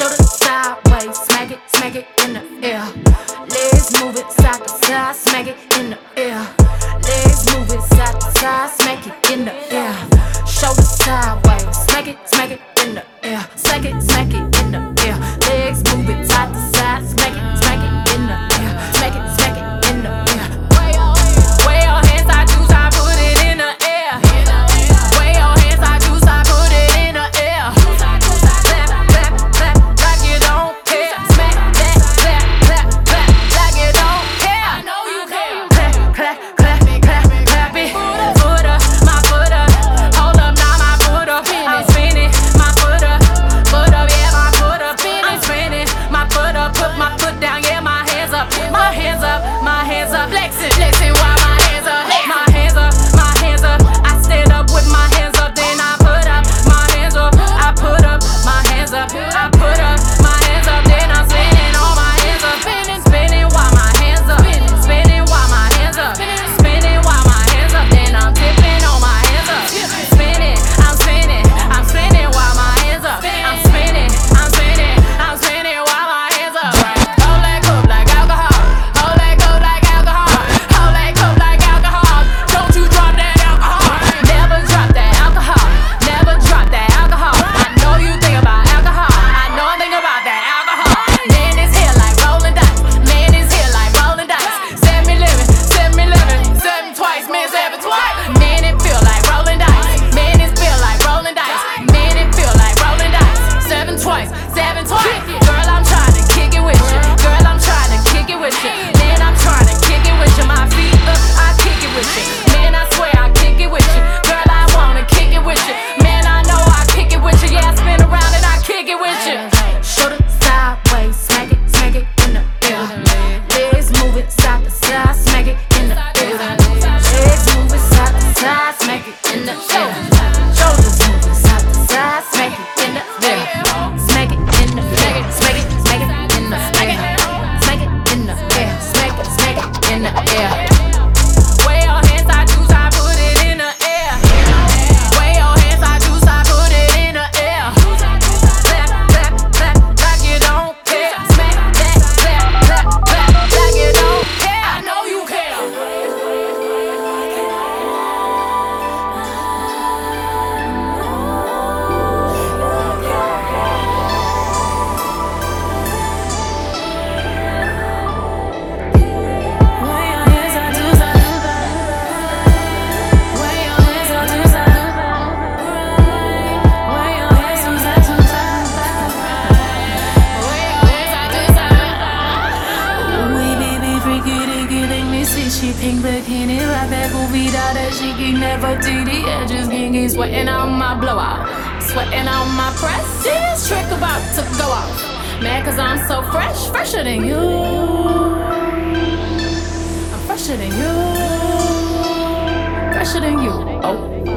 Shoulder sideways, smack it in the air. Legs move it side to side, smack it in the air. Legs move it side to side, smack it in the air. Shoulder sideways, smack it in the air. Smack it in the air. Legs move it side to side, smack it in the air. Smack it in the air. Way your hands, I choose, I put it in the air. Way your hands, I choose, I put it in the air. Clap, like you don't care. Smack that, clap, like you don't care. I know you care. Clap it. Foot up, my foot up. Hold up, now my foot up. I'm spinning, my foot up, yeah, my foot up. I'm spinning, my foot up, put my foot down, yeah, my hands up, flexing while my hands up, my hands up. I stand up with my hands up, then I put up my hands up. I put up my hands up, I put up my hands up, then I'm spinning all my hands up, spinning while my hands up, spinning while my hands up, spinning while my hands up, then I'm tipping on my hands up, spinning, I'm spinning while my hands up, I'm spinning while my hands up. Hold that cup like alcohol, hold that cup like alcohol, hold that cup like alcohol. Don't you drop that alcohol, never drop that alcohol, never drop that alcohol. I know you think about alcohol, I know I think about that alcohol. Man is here like rolling dice, man is here like rolling dice. 7-11, 7 twice, man 7 twice. Man it feel like rolling dice, man it feel like rolling dice, man it feel like rolling dice. 7 twice, 7 twice. Girl, I'm trying to kick it with you, girl, I'm trying to kick it with you. Man, I'm trying to kick it with you. My feet up, I kick it with you. Man, I swear I kick it with you. Girl, I wanna kick it with you. Man, I know I kick it with you. Yeah, I spin around and I kick it with you. Shoulder sideways, smack it in the air. Legs move it side to side, smack it in the air. Legs move it side to side, smack it in the air. Shoulders move it side to side, smack it in the air. Smack it in the air. Smack it in the air. Smack it in the air. Smack it in the air. Way your hands, I choose, I put it in the air. Way your hands, I choose, I put it in the air. Clap, like you don't care. Smack that, clap, like you don't care. I know you care. She pink bikini, right back goofy down that she can never see the edges. Kinky sweating on my blowout, sweating on my press. This trick about to go off. Mad cause I'm so fresh, fresher than you. I'm fresher than you, fresher than you. Oh.